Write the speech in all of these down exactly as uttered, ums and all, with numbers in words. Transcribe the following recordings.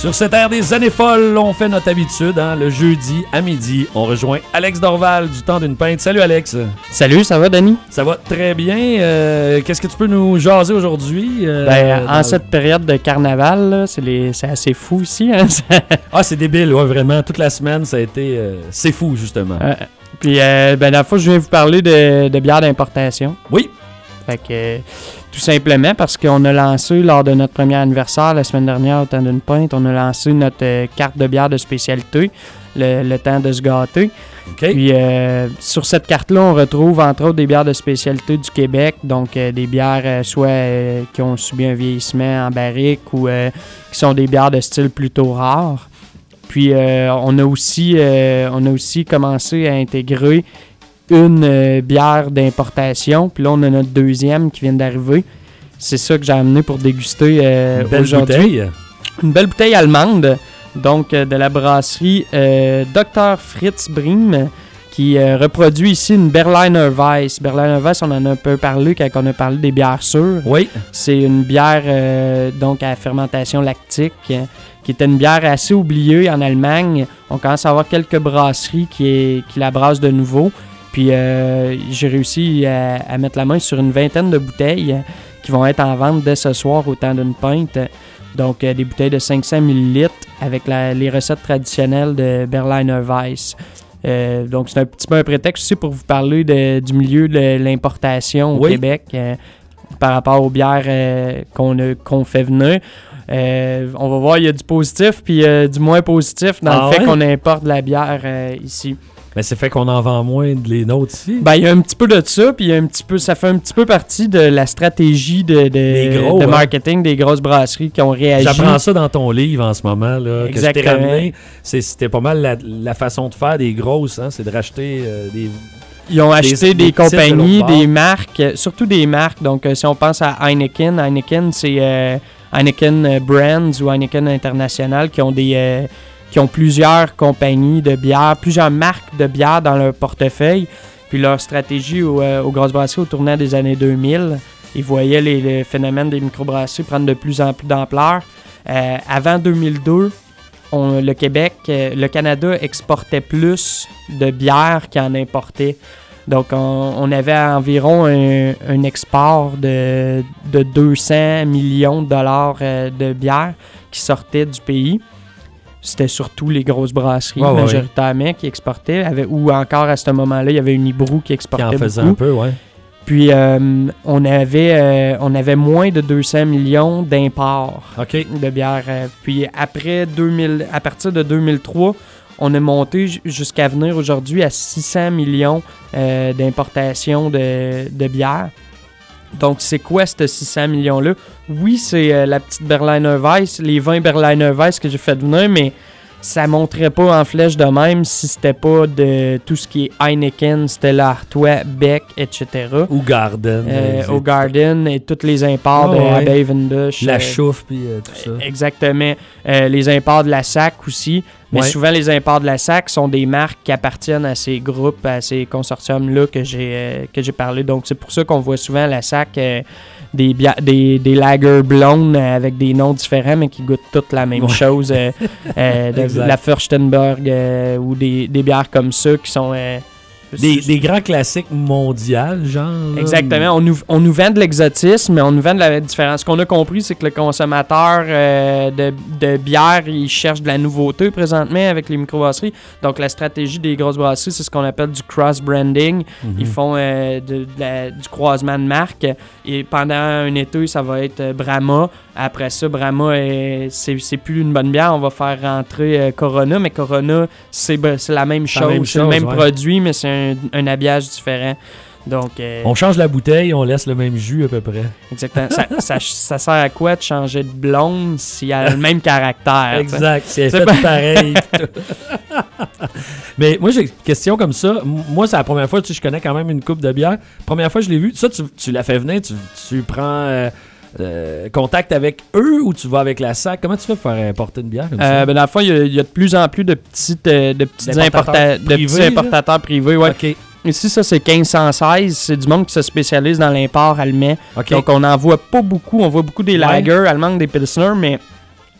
Sur cette ère des années folles, on fait notre habitude, hein, le jeudi à midi. On rejoint Alex Dorval du Temps d'une Pinte. Salut Alex. Salut, ça va Danny? Ça va très bien. Euh, qu'est-ce que tu peux nous jaser aujourd'hui? Euh, ben, en dans... cette période de carnaval, là, c'est, les... c'est assez fou ici. Hein? ah, c'est débile, ouais, vraiment. Toute la semaine, ça a été... Euh, c'est fou, justement. Euh, puis, euh, ben, la fois, je viens vous parler de, de bière d'importation. Oui. Fait que, euh, tout simplement parce qu'on a lancé, lors de notre premier anniversaire, la semaine dernière, au Temps d'une Pinte, on a lancé notre euh, carte de bière de spécialité, le, le temps de se gâter. Okay. Puis, euh, sur cette carte-là, on retrouve, entre autres, des bières de spécialité du Québec, donc euh, des bières euh, soit euh, qui ont subi un vieillissement en barrique ou euh, qui sont des bières de style plutôt rare. Puis, euh, on a aussi, euh, on a aussi commencé à intégrer une euh, bière d'importation. Puis là, on a notre deuxième qui vient d'arriver. C'est ça que j'ai amené pour déguster euh, une belle aujourd'hui. Bouteille. Une belle bouteille allemande, donc euh, de la brasserie euh, docteur Fritz Brim, qui euh, reproduit ici une Berliner Weiss. Berliner Weiss, on en a un peu parlé quand on a parlé des bières sûres. Oui. C'est une bière euh, donc à fermentation lactique, euh, qui était une bière assez oubliée en Allemagne. On commence à avoir quelques brasseries qui, est, qui la brassent de nouveau. Puis euh, j'ai réussi à, à mettre la main sur une vingtaine de bouteilles euh, qui vont être en vente dès ce soir au Temps d'une Pinte. Donc euh, des bouteilles de cinq cents millilitres avec la, les recettes traditionnelles de Berliner Weiss. Euh, donc c'est un petit peu un prétexte aussi pour vous parler de, du milieu de l'importation au oui. Québec euh, par rapport aux bières euh, qu'on, a, qu'on fait venir. Euh, on va voir, il y a du positif puis euh, du moins positif dans ah le fait ouais? qu'on importe de la bière euh, ici. Mais c'est fait qu'on en vend moins de les nôtres ici. Ben, il y a un petit peu de ça, puis il y a un petit peu, ça fait un petit peu partie de la stratégie de, de, gros, de hein? marketing des grosses brasseries qui ont réagi. J'apprends ça dans ton livre en ce moment, là, que je t'ai ramené. C'est, c'était pas mal la, la façon de faire des grosses, hein, c'est de racheter euh, des... Ils ont acheté des, des, des compagnies, de des marques, surtout des marques. Donc, euh, si on pense à Heineken, Heineken, c'est euh, Heineken Brands ou Heineken International qui ont des... Euh, qui ont plusieurs compagnies de bière, plusieurs marques de bière dans leur portefeuille. Puis leur stratégie au, euh, aux grosses brasseries au tournant des années deux mille, ils voyaient les, les phénomènes des microbrasseries prendre de plus en plus d'ampleur. Euh, avant deux mille deux, on, le Québec, euh, le Canada exportait plus de bière qu'il en importait. Donc, on, on avait environ un, un export de, de deux cents millions de dollars euh, de bière qui sortait du pays. C'était surtout les grosses brasseries, ouais, majoritairement, ouais. qui exportaient. Avec, ou encore, à ce moment-là, il y avait une Unibrou qui exportait beaucoup. Qui en faisait un peu, ouais. Puis, euh, on, avait, euh, on avait moins de deux cents millions d'imports okay. de bière. Puis, après deux mille, à partir de deux mille trois, on est monté jusqu'à venir aujourd'hui à six cents millions euh, d'importations de, de bière. Donc, c'est quoi ces six cents millions-là? Oui, c'est euh, la petite Berliner Weiss, les vingt Berliner Weiss que j'ai fait venir, mais ça ne monterait pas en flèche de même si c'était pas de tout ce qui est Heineken, Stella Artois, Beck, et cetera. Ou Garden. Euh, au Garden et tous les imports oh, de ouais. Abeille-Vendush. La euh, chouffe, puis euh, tout ça. Exactement. Euh, les imports de la S A C aussi. Mais ouais. souvent, les imports de la S A C sont des marques qui appartiennent à ces groupes, à ces consortiums-là que j'ai, euh, que j'ai parlé. Donc, c'est pour ça qu'on voit souvent la S A C euh, des, bia- des, des lagers blondes avec des noms différents, mais qui goûtent toutes la même ouais. chose. Euh, euh, de, la Furstenberg euh, ou des, des bières comme ça qui sont... Euh, Des, des grands classiques mondiaux, genre. Là. Exactement. On nous, on nous vend de l'exotisme, mais on nous vend de la différence. Ce qu'on a compris, c'est que le consommateur euh, de, de bière, il cherche de la nouveauté présentement avec les microbrasseries. Donc, la stratégie des grosses brasseries, c'est ce qu'on appelle du cross-branding. Mm-hmm. Ils font euh, de, de la, du croisement de marques. Et pendant un été, ça va être Brahma. Après ça, Brahma, est, c'est, c'est plus une bonne bière. On va faire rentrer euh, Corona, mais Corona, c'est, c'est la même chose. La même c'est chose, le même ouais. produit, mais c'est un, un habillage différent. Donc, euh, on change la bouteille, on laisse le même jus à peu près. Exactement. ça, ça, ça sert à quoi de changer de blonde s'il y a le même caractère? Exact, c'est, c'est fait pas... pareil. Mais moi, j'ai une question comme ça. Moi, c'est la première fois, tu sais, je connais quand même une coupe de bière. Première fois que je l'ai vue, ça, tu, tu l'as fait venir, tu, tu prends... Euh, Euh, contact avec eux ou tu vas avec la S A C? Comment tu fais pour faire importer une bière comme euh, ça? Ben, dans le fond, il y, y a de plus en plus de, petites, euh, de, petits, importa- de petits importateurs privés. Ouais. Okay. Ici, ça, c'est quinze cent seize. C'est du monde qui se spécialise dans l'import allemand. Okay. Donc, on n'en voit pas beaucoup. On voit beaucoup des lagers, ouais. allemands, des pilsner, mais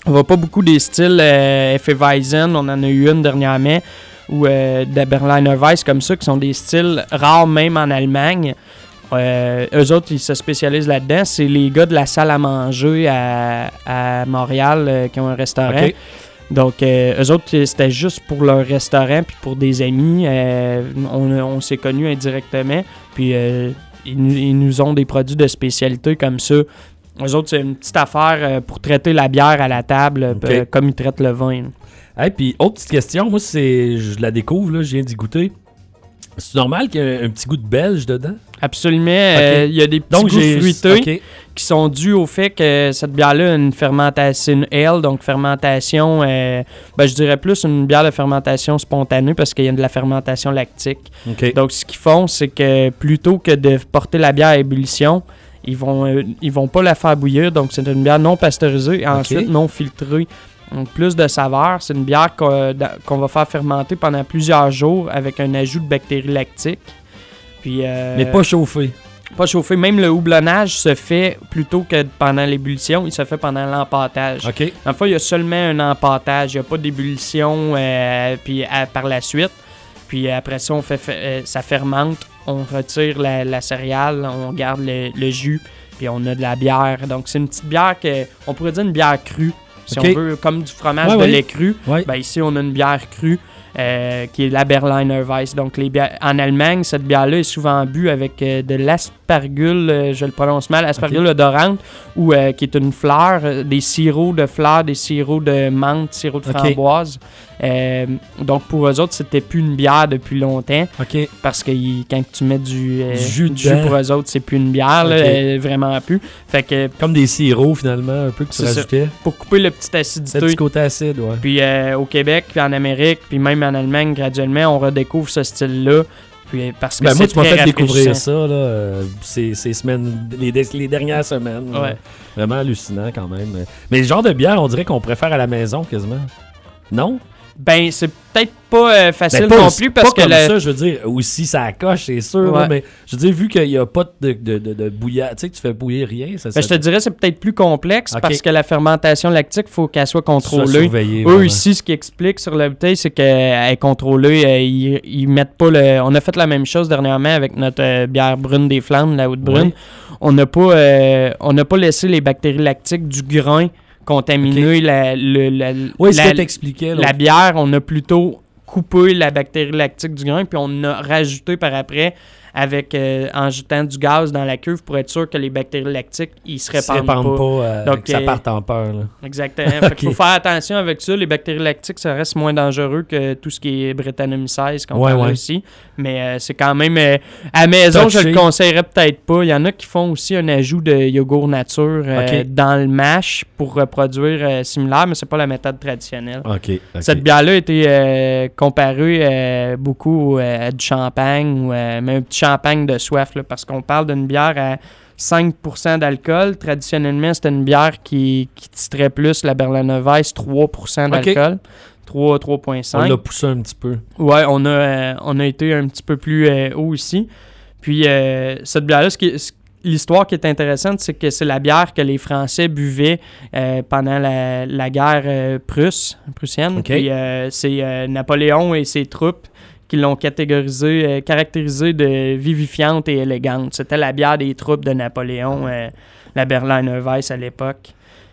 On voit pas beaucoup des styles euh, Hefeweizen, on en a eu une dernièrement, ou euh, de Berliner Weiss comme ça, qui sont des styles rares même en Allemagne. Euh, eux autres, ils se spécialisent là-dedans. C'est les gars de la salle à manger à, à Montréal euh, qui ont un restaurant. Okay. Donc, euh, eux autres, c'était juste pour leur restaurant puis pour des amis. Euh, on, on s'est connus indirectement. Puis, euh, ils, ils nous ont des produits de spécialité comme ça. Eux autres, c'est une petite affaire euh, pour traiter la bière à la table, Okay. euh, comme ils traitent le vin. Hey, puis, autre petite question, moi, c'est, je la découvre, là, je viens d'y goûter. C'est normal qu'il y ait un, un petit goût de belge dedans? Absolument. Euh, il Okay. y a des petits Donc, goûts j'ai... fruités OK. qui sont dus au fait que cette bière-là a une fermentation, une ale, donc fermentation, euh, ben, je dirais plus une bière de fermentation spontanée parce qu'il y a de la fermentation lactique. OK. Donc, ce qu'ils font, c'est que plutôt que de porter la bière à ébullition, ils vont, euh, ils vont pas la faire bouillir. Donc, c'est une bière non pasteurisée et OK. ensuite non filtrée. Donc, plus de saveur. C'est une bière qu'on, qu'on va faire fermenter pendant plusieurs jours avec un ajout de bactéries lactiques. Puis, euh, Mais pas chauffé. pas chauffé. Même le houblonnage se fait plutôt que pendant l'ébullition, il se fait pendant l'empâtage. OK. En fait, il y a seulement un empâtage. Il n'y a pas d'ébullition euh, puis, à- par la suite. Puis après ça, on fait, euh, ça fermente. On retire la, la céréale, on garde le, le jus, puis on a de la bière. Donc, c'est une petite bière que on pourrait dire une bière crue. Si OK. on veut, comme du fromage Ouais, de ouais. lait cru. Ouais. Ben ici, on a une bière crue euh, qui est la Berliner Weiss. Donc, les bières, en Allemagne, cette bière-là est souvent bue avec euh, de l'aspergule, euh, je le prononce mal, aspergule OK. odorante, ou euh, qui est une fleur, euh, des sirops de fleurs, des sirops de menthe, sirops de OK. framboise. Euh, donc, pour eux autres, c'était plus une bière depuis longtemps OK. parce que il- quand tu mets du, euh, Du jus du jus dedans. pour eux autres, c'est plus une bière, là, OK. euh, vraiment plus. Fait que Comme des sirops, finalement, un peu que tu C'est ça. rajoutais. pour couper le petite C'est acidité. le petit côté acide, ouais. Puis euh, au Québec, puis en Amérique, puis même en Allemagne, graduellement, on redécouvre ce style-là. Puis parce que Ben, c'est moi, tu m'as très fait découvrir rafraîchissant. ça, là, euh, ces, ces semaines, les, dé- les dernières semaines. là. Ouais. Vraiment hallucinant, quand même. Mais le genre de bière, on dirait qu'on préfère à la maison, quasiment. Non? Ben, c'est peut-être pas euh, facile Ben, pas, non plus parce pas que comme le- ça, je veux dire, aussi ça coche, c'est sûr, Ouais. là, mais je veux dire, vu qu'il n'y a pas de, de, de, de bouillard, tu sais, que tu fais bouillir rien, ça, ben, je te dirais c'est peut-être plus complexe Ok. parce que la fermentation lactique, il faut qu'elle soit soit contrôlée. surveillé, Eux vraiment. ici, ce qu'ils expliquent sur la bouteille, c'est qu'elle est contrôlée. euh, ils, ils mettent pas le. On a fait la même chose dernièrement avec notre euh, bière brune des Flandres, la haute brune. Ouais. On n'a pas, euh, on n'a pas laissé les bactéries lactiques du grain contaminer Ok. la, le, la, Oui, ce la- que t'expliquais, là. la bière. On a plutôt coupé la bactérie lactique du grain, puis on a rajouté par après avec euh, en jetant du gaz dans la cuve pour être sûr que les bactéries lactiques ils se Ils se répandent pas. répandent pas, euh, Donc, que ça euh, parte en peur, là. Exactement. Fait qu'il Ok. faut faire attention avec ça. Les bactéries lactiques, ça reste moins dangereux que tout ce qui est Brettanomyces qu'on Ouais, parle ouais. ici. Mais euh, c'est quand même... euh, à la maison, je Touché. le conseillerais peut-être pas. Il y en a qui font aussi un ajout de yogourt nature euh, Ok. dans le mash pour reproduire euh, similaire, mais c'est pas la méthode traditionnelle. OK, OK. Cette bière-là a été euh, comparée euh, beaucoup euh, à du champagne, ou euh, même un petit champagne de soif, là, parce qu'on parle d'une bière à cinq pour cent d'alcool. Traditionnellement, c'était une bière qui, qui titrait plus, la Berliner Weiss, trois pour cent d'alcool. trois, trois virgule On cinq. l'a poussé un petit peu. Ouais, on a, euh, on a été un petit peu plus euh, haut ici. Puis, euh, cette bière-là, ce qui, ce- l'histoire qui est intéressante, c'est que c'est la bière que les Français buvaient euh, pendant la, la guerre euh, prusse, prussienne. OK. Puis, euh, c'est euh, Napoléon et ses troupes qui l'ont catégorisée, euh, caractérisée de vivifiante et élégante. C'était la bière des troupes de Napoléon, euh, la Berliner Weiss à l'époque.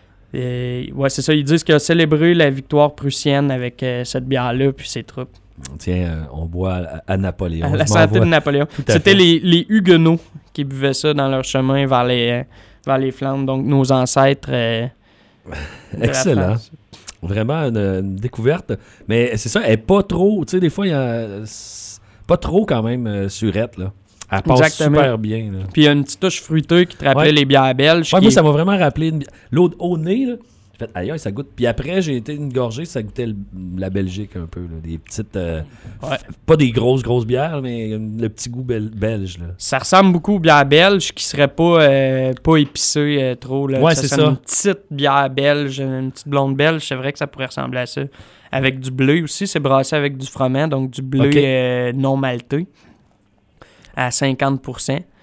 Et, ouais, c'est ça. Ils disent qu'il a célébré la victoire prussienne avec euh, cette bière-là puis ses troupes. Tiens, euh, on boit à, à Napoléon. À Je la m'en santé vais. de Napoléon. à C'était fait. les, les Huguenots qui buvaient ça dans leur chemin vers les, euh, vers les Flandres. Donc, nos ancêtres. euh, de la Excellent. France. Vraiment une, une découverte. Mais c'est ça, elle est pas trop. Tu sais, des fois, il y a. c'est pas trop quand même euh, surette, là. Elle passe Exactement. super bien, là. Puis, il y a une petite touche fruiteuse qui te rappelait Ouais. les bières belges. Ouais, qui- moi, ça m'a vraiment rappelé une bi- l'autre au nez, là. J'ai fait, aïe, aïe, ça goûte. Puis après, j'ai été une gorgée, ça goûtait le- la Belgique un peu, là. Des petites. euh, Ouais. Pas des grosses, grosses bières, mais le petit goût bel- belge, là. Ça ressemble beaucoup aux bières belges qui seraient pas, euh, pas épicées euh, trop. Là. Ouais, ça c'est serait ça. Une petite bière belge, une petite blonde belge, c'est vrai que ça pourrait ressembler à ça. Avec du bleu aussi, c'est brassé avec du froment, donc du bleu Ok. euh, non malté à cinquante pour cent.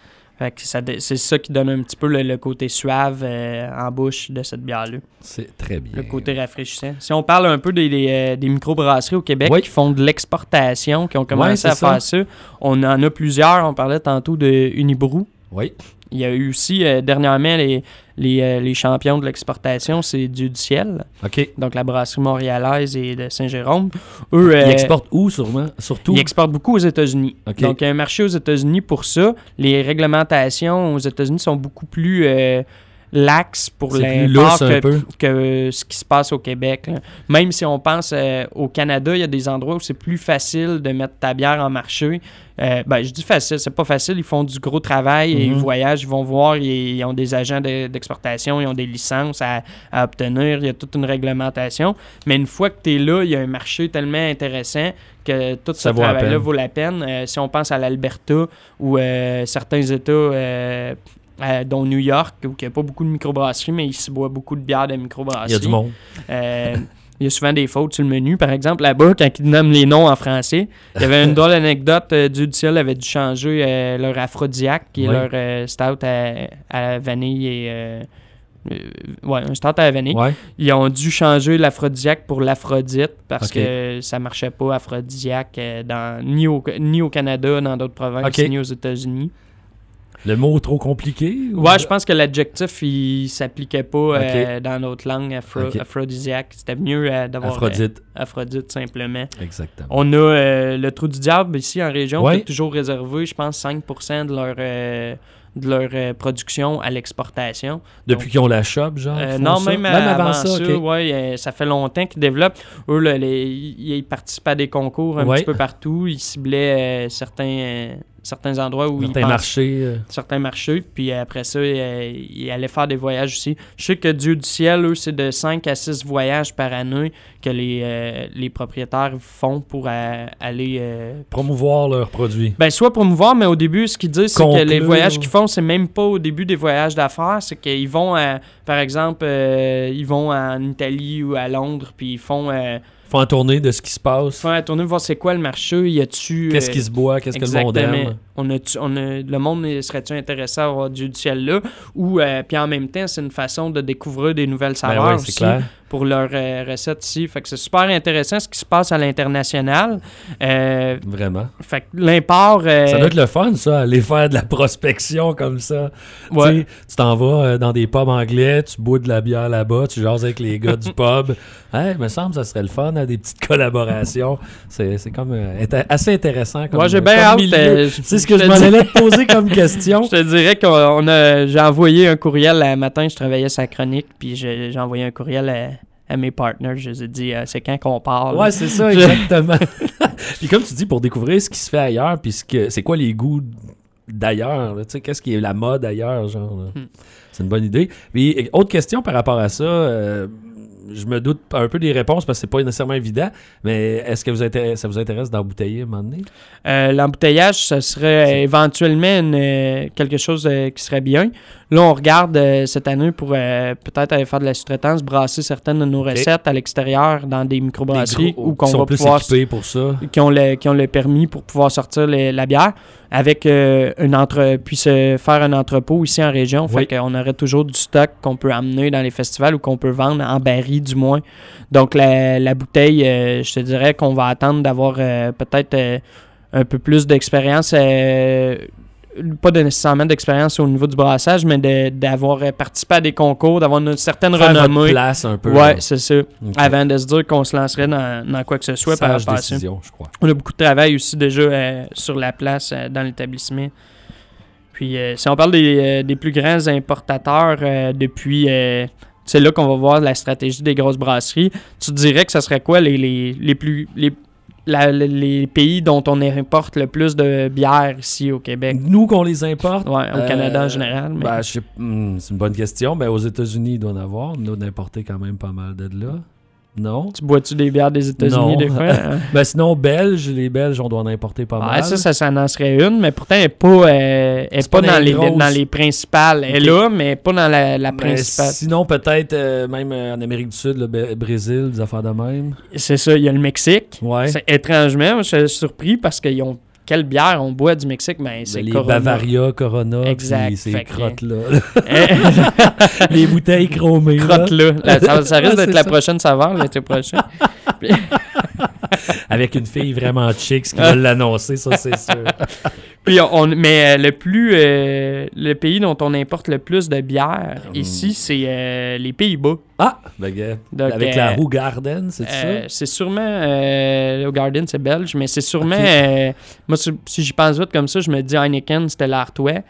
Fait que ça, c'est ça qui donne un petit peu le, le côté suave euh, en bouche de cette bière-là. C'est très bien. Le côté rafraîchissant. Si on parle un peu des, des, des microbrasseries au Québec oui. qui font de l'exportation, qui ont commencé ouais, à faire ça. ça, on en a plusieurs. On parlait tantôt de Unibrou. Oui. Il y a eu aussi, euh, dernièrement, les, les, euh, les champions de l'exportation, c'est Dieu du ciel. OK. Donc, la brasserie montréalaise et de Saint-Jérôme. Eux, euh, ils exportent où, sûrement? Surtout? Ils exportent beaucoup aux États-Unis. Okay. Donc, il y a un marché aux États-Unis pour ça. Les réglementations aux États-Unis sont beaucoup plus... Euh, laxe pour l'import que, que ce qui se passe au Québec. Là. Même si on pense euh, au Canada, il y a des endroits où c'est plus facile de mettre ta bière en marché. Euh, ben, je dis facile, c'est pas facile. Ils font du gros travail, mm-hmm. et ils voyagent, ils vont voir, ils, ils ont des agents de, d'exportation, ils ont des licences à, à obtenir, il y a toute une réglementation. Mais une fois que tu es là, il y a un marché tellement intéressant que tout ce travail-là vaut la peine. Euh, si on pense à l'Alberta ou euh, certains États... Euh, Euh, dont New York, où il n'y a pas beaucoup de microbrasseries, mais il se boit beaucoup de bières de microbrasseries. Il y a du monde. Euh, il y a souvent des fautes sur le menu. Par exemple, là-bas, quand ils nomment les noms en français, il y avait une drôle anecdote. Euh, Dieu du ciel avait dû changer euh, leur aphrodisiaque, qui est oui. leur euh, stout à, à vanille et... Euh, euh, ouais, un stout à la vanille. Ouais. Ils ont dû changer l'aphrodisiaque pour l'aphrodite parce okay. que ça ne marchait pas, aphrodisiaque, euh, dans, ni, au, ni au Canada, dans d'autres provinces, okay. ni aux États-Unis. Le mot trop compliqué? Ou... Ouais, je pense que l'adjectif, il s'appliquait pas okay. euh, dans notre langue, aphro- okay. aphrodisiaque. C'était mieux euh, d'avoir... Aphrodite. Euh, Aphrodite, simplement. Exactement. On a euh, le Trou du Diable ici en région, ouais. qui est toujours réservé, je pense, cinq pour cent de leur... Euh, de leur euh, production à l'exportation. Depuis Donc, qu'ils ont la shop, genre? Euh, non, ça? même, même avant, avant ça, ça okay. ouais, euh, ça fait longtemps qu'ils développent. Eux, là, les, ils participent à des concours un ouais. petit peu partout. Ils ciblaient euh, certains, euh, certains endroits où certains ils marchés. Euh... Certains marchés. Puis après ça, euh, ils allaient faire des voyages aussi. Je sais que Dieu du ciel, eux, c'est de cinq à six voyages par année que les, euh, les propriétaires font pour euh, aller... Euh, promouvoir leurs produits. Ben, soit promouvoir, mais au début, ce qu'ils disent, c'est Conclure. que les voyages qu'ils font, c'est même pas au début des voyages d'affaires, c'est qu'ils vont, à, par exemple, euh, ils vont en Italie ou à Londres, puis ils font... Euh, Ils font un tournée de ce qui se passe. Ils font un tournée, voir c'est quoi le marché, y a-tu... Qu'est-ce qui se boit, qu'est-ce exactement. que le monde aime. On a, on a, le monde serait-tu intéressé à avoir Dieu du ciel là? Ou, euh, puis en même temps, c'est une façon de découvrir des nouvelles saveurs ben ouais, aussi clair. Pour leur euh, recette ici. Fait que c'est super intéressant ce qui se passe à l'international. Euh, Vraiment. Fait que l'import... Euh, ça doit être le fun, ça, aller faire de la prospection comme ça. Ouais. Tu t'en vas euh, dans des pubs anglais, tu bois de la bière là-bas, tu jases avec les gars du pub. Hey, me semble que ça serait le fun, hein, des petites collaborations. C'est, c'est comme euh, assez intéressant. Comme, Moi, j'ai bien hâte. Euh, c'est ce que je m'en allais te poser comme question. Je te dirais qu'on a, j'ai envoyé un courriel le matin, je travaillais sa chronique, puis j'ai, j'ai envoyé un courriel à, à mes partenaires. Je les ai dit, euh, c'est quand qu'on parle. Ouais, c'est ça, exactement. Puis comme tu dis, pour découvrir ce qui se fait ailleurs, puis ce que, c'est quoi les goûts d'ailleurs, tu sais, qu'est-ce qui est la mode ailleurs, genre. Là. Hmm. C'est une bonne idée. Puis, autre question par rapport à ça, euh, je me doute un peu des réponses parce que c'est pas nécessairement évident, mais est-ce que vous intéresse, ça vous intéresse d'embouteiller à un moment donné? Euh, l'embouteillage, ça serait c'est... éventuellement une, euh, quelque chose euh, qui serait bien. Là, on regarde euh, cette année pour euh, peut-être aller faire de la sous-traitance, brasser certaines de nos okay. recettes à l'extérieur dans des microbrasseries où qu'on qui sont va plus pouvoir équipés pour ça. Qui ont le, qui ont le permis pour pouvoir sortir les, la bière avec euh, une entre puis se faire un entrepôt ici en région. Oui. Fait qu'on aurait toujours du stock qu'on peut amener dans les festivals ou qu'on peut vendre en baril du moins. Donc la, la bouteille, euh, je te dirais qu'on va attendre d'avoir euh, peut-être euh, un peu plus d'expérience. Euh, pas de nécessairement d'expérience au niveau du brassage, mais de, d'avoir participé à des concours, d'avoir une certaine faire renommée. Votre place un peu. Ouais, c'est ça. Okay. Avant de se dire qu'on se lancerait dans, dans quoi que ce soit. Sage par décision, je crois. On a beaucoup de travail aussi déjà euh, sur la place euh, dans l'établissement. Puis euh, si on parle des, euh, des plus grands importateurs euh, depuis... Euh, c'est là qu'on va voir la stratégie des grosses brasseries. Tu te dirais que ce serait quoi les, les, les plus... Les, La, les pays dont on importe le plus de bière ici au Québec? Nous, qu'on les importe? Oui, au euh, Canada en général. Mais... Ben, je sais, hmm, c'est une bonne question. Ben, aux États-Unis, il doit en avoir. Nous, d'importer quand même pas mal de là. Non? Tu bois-tu des bières des États-Unis non. des fois? Hein? Ben, sinon, Belges, les Belges, on doit en importer pas ah, mal. Ça, ça, ça en serait une, mais pourtant, elle n'est pas, euh, elle est pas, pas dans, les, dans les principales. Elle est là, mais pas dans la, la principale. Ben, sinon, peut-être, euh, même euh, en Amérique du Sud, le B- Brésil, des affaires de même. C'est ça, il y a le Mexique. Ouais. C'est, étrangement, je suis surpris parce qu'ils ont quelle bière on boit du Mexique? Ben, c'est les Corona. Bavaria, Corona, exact. puis ces Fait que- crottes-là. Les bouteilles chromées. là. Crotte là. Là, ça, ça risque Ouais, d'être c'est la ça. prochaine saveur l'été prochain. Avec une fille vraiment chic, ce qui va l'annoncer, ça, c'est sûr. Puis on, on- mais euh, le plus euh, le pays dont on importe le plus de bière Hum. ici, c'est euh, les Pays-Bas. Ah! Ben, gars, Donc, avec euh, la Roux Garden, c'est Euh, ça? c'est sûrement euh, au Garden, c'est belge, mais c'est sûrement Ok. euh, moi si, si j'y pense vite comme ça, je me dis Heineken, c'était l'Artois.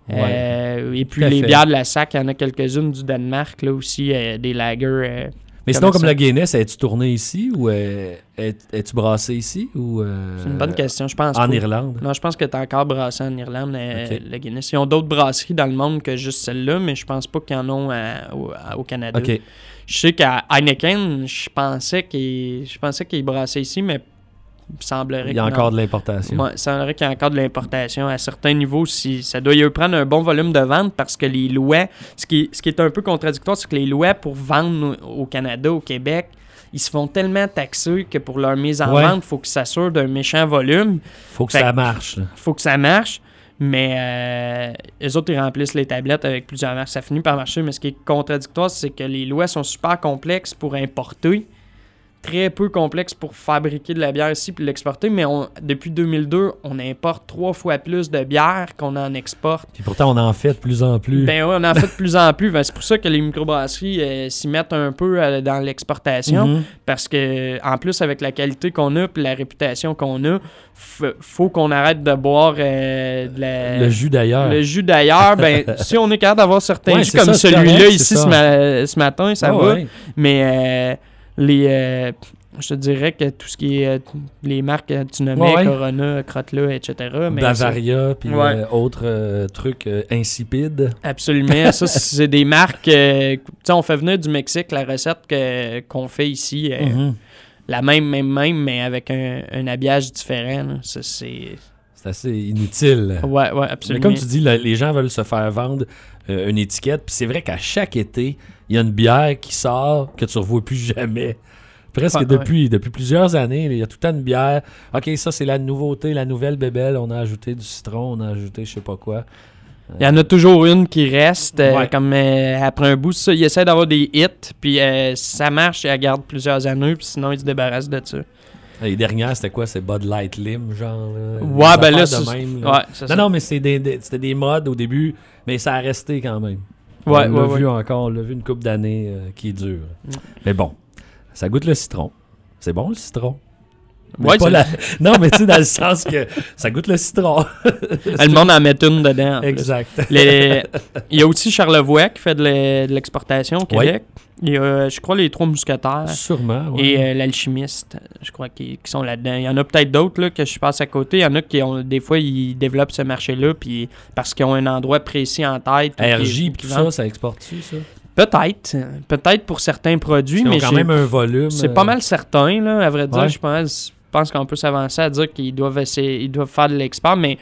Euh, et puis Tout à les fait. bières de la S A C, il y en a quelques-unes du Danemark là aussi, euh, des lagers. euh, Mais sinon, comme ça. la Guinness, es-tu tourné ici ou euh, es- es-tu brassé ici? ou euh, c'est une bonne question, je pense. En pas. Irlande? Non, je pense que t'es encore brassé en Irlande, euh, Ok. le Guinness. Ils ont d'autres brasseries dans le monde que juste celle-là, mais je pense pas qu'ils en ont à- au, à- au Canada. OK. Je sais qu'à Heineken, je pensais qu'il je pensais qu'il brassait ici, mais il semblerait Il y a que encore non. de l'importation. Ouais, il semblerait qu'il y a encore de l'importation à certains niveaux. Si, ça doit y prendre un bon volume de vente parce que les lois, ce qui, ce qui est un peu contradictoire, c'est que les lois pour vendre au, au Canada, au Québec, ils se font tellement taxer que pour leur mise en Ouais. vente, il faut qu'ils s'assurent d'un méchant volume. Faut que Fait ça que- marche. là. Il faut que ça marche. Mais euh, eux autres, ils remplissent les tablettes avec plusieurs marques. Ça finit par marcher, mais ce qui est contradictoire, c'est que les lois sont super complexes pour importer, très peu complexes pour fabriquer de la bière ici puis l'exporter. Mais on, depuis deux mille deux, on importe trois fois plus de bière qu'on en exporte. Puis pourtant, on en fait de plus en plus. Ben ouais, on en fait de plus en plus. Ben, c'est pour ça que les microbrasseries euh, s'y mettent un peu euh, dans l'exportation. Mhm. Parce que, en plus, avec la qualité qu'on a et la réputation qu'on a, f- faut qu'on arrête de boire euh, de la- Le jus d'ailleurs. le jus d'ailleurs. Ben, si on est capable d'avoir certains Ouais, jus c'est comme ça, c'est celui-là correct, ici c'est ce, ça. ma- ce matin, ça Ah va. ouais. Mais euh, les, euh, je te dirais que tout ce qui est euh, les marques que tu nommais, Ouais, ouais. Corona, Crotte-là, et cetera. Mais ça- Bavaria, puis Ouais. euh, autres euh, trucs euh, insipides. absolument. Ça, c'est des marques. euh, tu sais, on fait venir du Mexique la recette que, qu'on fait ici. euh, Mhm. La même, même, même, mais avec un, un habillage différent. là. Ça, c'est. C'est assez inutile. Ouais, ouais, Mais absolument. comme tu dis, là, les gens veulent se faire vendre euh, une étiquette. Puis c'est vrai qu'à chaque été, il y a une bière qui sort que tu ne revois plus jamais. Presque Ouais, depuis, depuis plusieurs années, il y a tout le temps une bière. OK, ça, c'est la nouveauté, la nouvelle bébelle. On a ajouté du citron, on a ajouté je sais pas quoi. Il y en a toujours une qui reste, euh, Ouais. comme euh, après un bout, ça, il essaie d'avoir des hits, puis euh, si ça marche, il la garde plusieurs années, puis sinon, il se débarrasse de ça. Les dernières, c'était quoi? C'est Bud Light Lim, genre? là? Ouais, Des ben là, affaires de c'est- même, là. Ouais, c'est Non, ça. non, mais c'est des, des- c'était des modes au début, mais ça a resté quand même. Ouais, on ouais, l'a ouais. vu encore, on l'a vu une couple d'années euh, qui est dure. Mm. Mais bon, ça goûte le citron. C'est bon, le citron. Mais Ouais, pas c'est- la- Non, mais tu sais, dans le sens que ça goûte le citron. Le monde en met une dedans. en plus. Exact. Les- Il y a aussi Charlevoix qui fait de l'e- de l'exportation au Québec. Il y a, je crois, les Trois Mousquetaires. Sûrement, ouais. Et euh, l'alchimiste, je crois, qui, qui sont là-dedans. Il y en a peut-être d'autres là, que je passe à côté. Il y en a qui ont des fois ils développent ce marché-là puis parce qu'ils ont un endroit précis en tête. ou R qui- J, qui tout vendent. ça, ça exporte-tu, ça? Peut-être. Peut-être pour certains produits, Ils ont mais quand j'ai- même un volume. c'est euh, pas mal certain, là, à vrai dire. Ouais. Je pense, je pense qu'on peut s'avancer à dire qu'ils doivent essayer, ils doivent faire de l'export, mais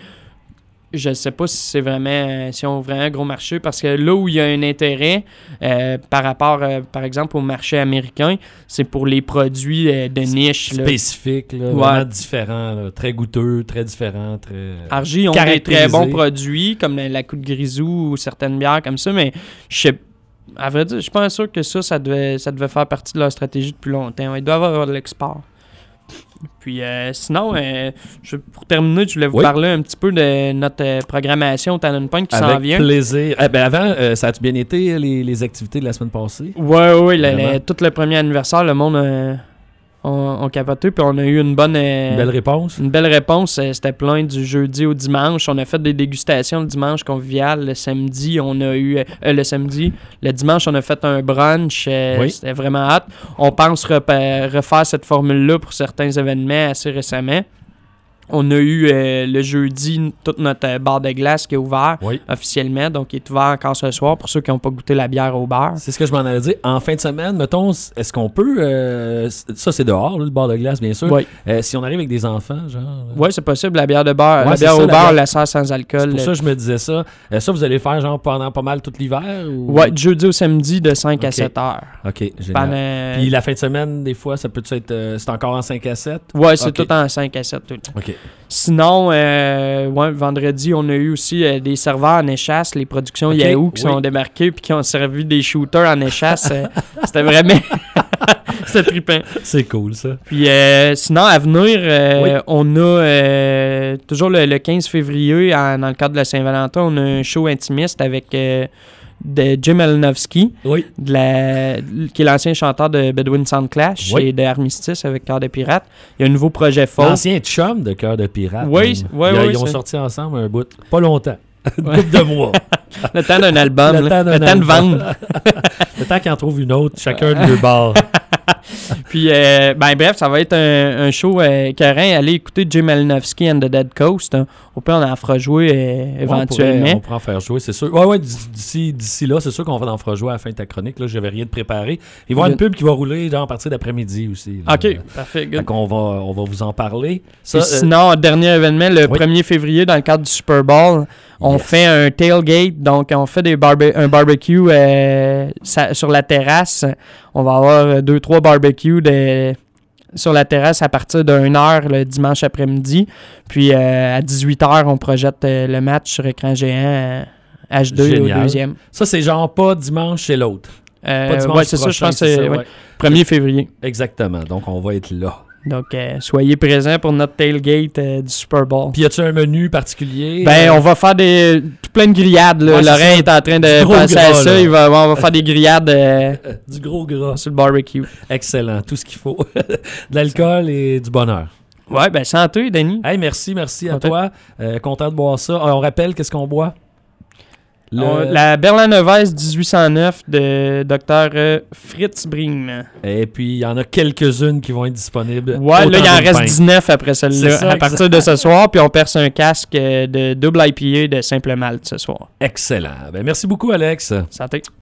je sais pas si c'est vraiment, euh, si on a vraiment un gros marché, parce que là où il y a un intérêt euh, par rapport, euh, par exemple, au marché américain, c'est pour les produits euh, de niche. Là. spécifique, là, Ouais. vraiment différent, là, très goûteux, très différent, très... Argy ont des caractérisé. très bons produits, comme la, la Coup de Grisou ou certaines bières comme ça, mais je sais à vrai dire, je suis pas sûr que ça, ça devait, ça devait faire partie de leur stratégie depuis longtemps. Ils doivent avoir de l'export. Puis euh, sinon, euh, je- pour terminer, je voulais vous Oui. parler un petit peu de notre euh, programmation au Talon Point qui s'en Avec vient. plaisir. Eh ben avant, euh, ça a-tu bien été les, les activités de la semaine passée? Ouais, ouais, le- Vraiment? le- tout le premier anniversaire, le monde euh, on, on capoté, puis on a eu une bonne... euh, Une belle réponse? Une belle réponse, euh, c'était plein du jeudi au dimanche. On a fait des dégustations le dimanche convivial. Le samedi, on a eu... euh, le samedi, le dimanche, on a fait un brunch. euh, Oui. C'était vraiment hâte. On pense repa- refaire cette formule-là pour certains événements assez récemment. On a eu euh, le jeudi toute notre euh, bar de glace qui est ouvert Oui. officiellement. Donc, il est ouvert encore ce soir pour ceux qui n'ont pas goûté la bière au bar. C'est ce que je m'en allais dire. En fin de semaine, mettons, est-ce qu'on peut... euh, ça, c'est dehors, là, le bar de glace, bien sûr. Oui, Euh, si on arrive avec des enfants, genre... euh, ouais, c'est possible. La bière de bar, Ouais, la c'est bière ça, au la bar, bière- on la sert sans c'est alcool. pour ça que je me disais ça. Euh, ça, vous allez faire genre pendant pas mal tout l'hiver? Ou... Ouais, du jeudi au samedi de cinq à Ok. sept heures. OK, génial. Pendant... Puis la fin de semaine, des fois, ça peut être... euh, c'est encore en cinq à sept? Ouais, c'est Ok. tout en cinq à sept tout le temps. OK. Sinon, euh, ouais, vendredi, on a eu aussi euh, des serveurs en échasse, les productions Okay, Yahoo qui oui. sont débarqués puis qui ont servi des shooters en échasse. euh, c'était vraiment... c'était trippant. C'est cool, ça. Puis euh, sinon, à venir, euh, Oui. on a euh, toujours le, le quinze février, en- dans le cadre de la Saint-Valentin, on a un show intimiste avec euh, de Jim Malinovski, Oui. de la, qui est l'ancien chanteur de Bedouin Sound Clash Oui. et de Armistice avec Cœur de Pirate. Il y a un nouveau projet folk. L'ancien chum de Cœur de Pirate. Oui, hein. oui, Ils, oui, Ils ont c'est- sorti ensemble un bout. Pas longtemps. Une Ouais. couple de mois. Le temps d'un album, Le là. temps d'un le temps de album. vendre. Le temps qu'ils en trouvent une autre, chacun de deux bords. Puis, euh, ben bref, ça va être un, un show euh, écœurant. Allez écouter Jim Malinovski and the Dead Coast. Hein. Au pire, on en fera jouer euh, éventuellement. On pourrait, on pourrait en faire jouer, c'est sûr. Ouais, ouais, d'ici, d'ici là, c'est sûr qu'on va en faire jouer à la fin de ta chronique. Là, j'avais rien de préparé. Il va y avoir une pub qui va rouler genre, à partir d'après-midi aussi. Là. OK, parfait, Fait good. qu'on va, on va vous en parler. Ça, Puis euh, sinon, dernier événement, le oui. premier février, dans le cadre du Super Bowl, on Yes. fait un tailgate, donc on fait des barbe- un barbecue euh, sa- sur la terrasse. On va avoir euh, deux, trois barbecues de- sur la terrasse à partir d'une heure le dimanche après-midi. Puis euh, à dix-huit heures, on projette euh, le match sur écran géant euh, H deux Génial. au deuxième. ça, c'est genre pas dimanche chez l'autre. Euh, Pas dimanche ouais, c'est ça, je prochain, pense que c'est ça, ouais, ouais. premier février. Exactement. Donc, on va être là. Donc, euh, soyez présents pour notre tailgate euh, du Super Bowl. Puis, y a-tu un menu particulier? Ben, Euh, on va faire des tout plein de grillades. Là. Ouais, c'est Laurent ça. est en train de Du gros penser gras, à ça. là. Il va, on va faire des grillades euh, euh, du gros gras. sur le barbecue. Excellent. Tout ce qu'il faut. De l'alcool et du bonheur. Ouais, ben santé, Denis. Hey, merci, merci à Content. toi. Euh, content de boire ça. On rappelle, qu'est-ce qu'on boit? Le- On- La Berlin-Novès dix-huit cent neuf de Docteur euh, Fritz Brim. Et puis, il y en a quelques-unes qui vont être disponibles. Ouais, là, Autant il en d'une reste pinte. dix-neuf après C'est celle-là. ça, À partir de ce soir, puis on perce un casque euh, de double I P A de Simple Malte ce soir. Excellent. Ben, merci beaucoup, Alex. Santé.